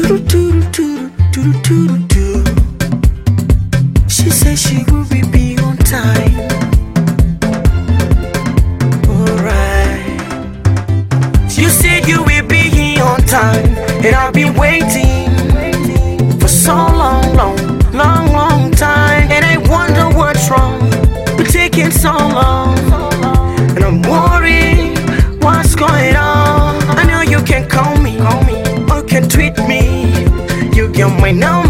She said she will be on time. Alright. You said you will be on time, and I've been waiting for so long time. And I wonder what's wrong with taking so long. And I'm worried, what's going on? I know you can call me or can tweet me. You get my number.